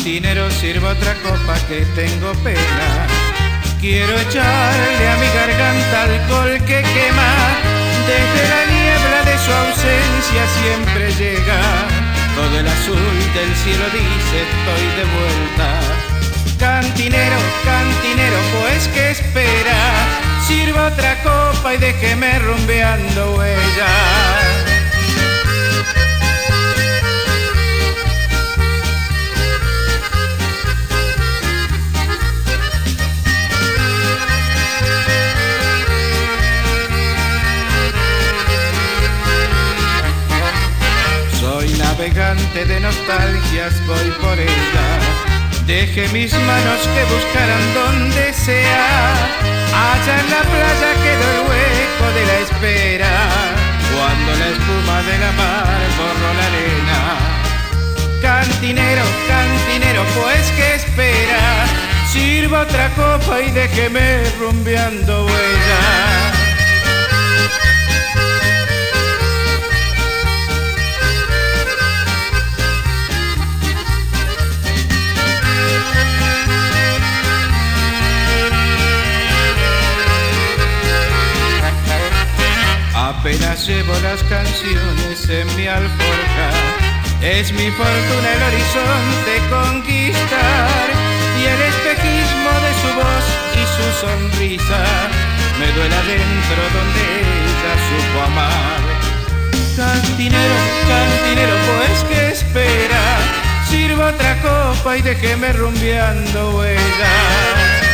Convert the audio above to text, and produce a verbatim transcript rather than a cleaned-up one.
Cantinero, sirva otra copa que tengo pena. Quiero echarle a mi garganta alcohol que quema. Desde la niebla de su ausencia siempre llega. Todo el azul del cielo dice estoy de vuelta. Cantinero, cantinero, pues ¿qué espera? Sirva otra copa y déjeme rumbeando huellas. Soy navegante de nostalgias, voy por ella. Deje mis manos que buscaran donde sea. Allá en la playa quedó el hueco de la espera, cuando la espuma de la mar borró la arena. Cantinero, cantinero, pues ¿qué espera? Sirva otra copa y déjeme rumbeando huella. Apenas llevo las canciones en mi alforja, es mi fortuna el horizonte conquistar, y el espejismo de su voz y su sonrisa me duele adentro donde ella supo amar. Cantinero, cantinero, pues ¿qué espera? Sirva otra copa y déjeme rumbeando huellas.